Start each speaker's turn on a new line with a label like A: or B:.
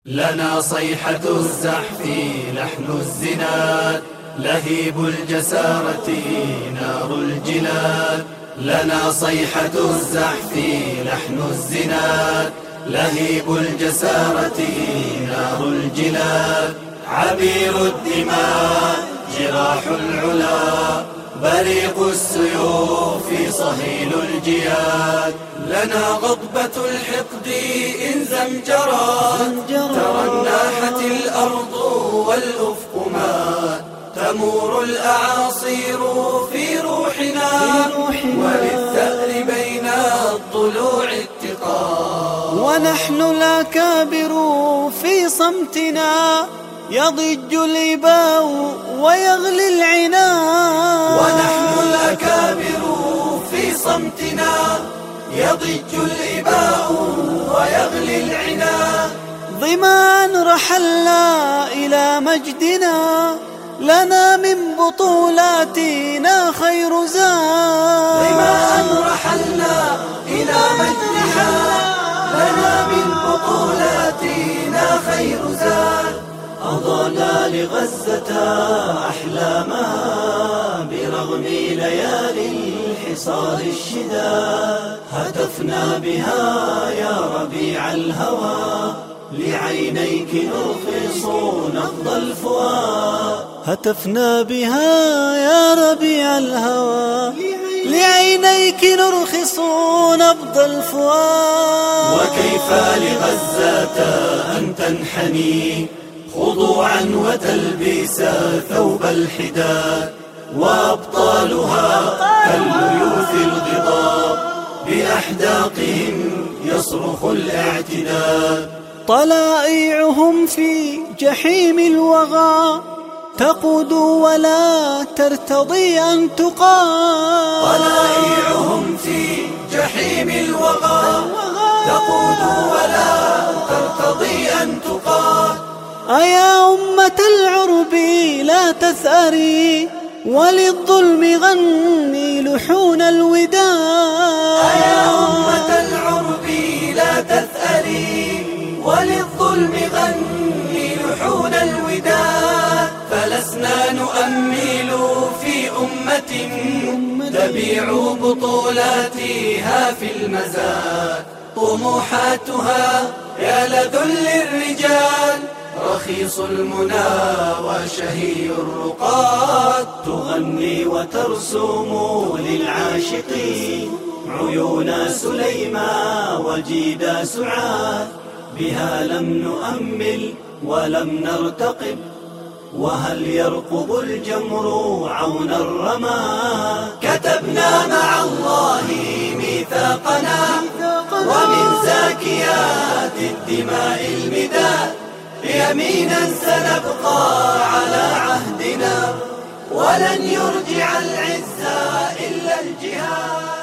A: لنا صيحة الزحف لحن الزناد، لهيب الجسارة نار الجلاد. لنا صيحة الزحف لحن الزناد، لهيب الجسارة نار الجلاد. عبير الدماء جراح العلا، بريق السيوف صهيل الجياد. لنا غضبة الحقد إن زمجرت، ترنحت الأرض والأفق مات. تمور الأعاصير في روحنا، وللثأر بين الضلوع اتقاد.
B: ونحن الأكابر في صمتنا، يضج الإباء ويغلي العناد.
A: ونحن الأكابر في صمتنا، يضج الإباء ويغلي العناد.
B: ظمآن رحلنا إلى مجدنا، لنا من بطولاتنا خير زاد.
A: ظمآن رحلنا إلى مجدنا، لنا من بطولاتنا خير زاد. أضعنا لغزة أحلامها برغم ليالي الحصار الشداد. هتفنا بها يا ربيع الهوى، لعينيك نرخص نبض الفؤاد.
B: هتفنا بها يا ربيع الهوى، لعينيك نرخص نبض الفؤاد.
A: وكيف لغزة أن تنحني خضوعا وتلبس ثوب الحداد، وأبطالها كالليوث الغضاب بأحداقهم يصرخ الاعتداد.
B: طلائعهم في جحيم الوغى، تقود ولا ترتضي أن تقاد.
A: طلائعهم في جحيم الوغى، تقود ولا ترتضي أن تقاد.
B: أيا أمة العرب لا تثأري، وللظلم غني لحون الوداد.
A: أيا أمة العرب لا تثأري، وللظلم غني لحون الوداد. فلسنا نؤمل في أمة تبيع بطولاتها في المزاد. طموحاتها يا لذل الرجال، رخيص المنى وشهي الرقاد.
B: تغني وترسم للعاشقين عيون سليمان وجيدا سعاد. بها لم نؤمل ولم نرتقب، وهل يرقب الجمر عون الرماد.
A: كتبنا مع الله ميثاقنا، ومن زاكيات الدماء المداد. يمينا سنبقى على عهدنا، ولن يرجع العز إلا الجهاد.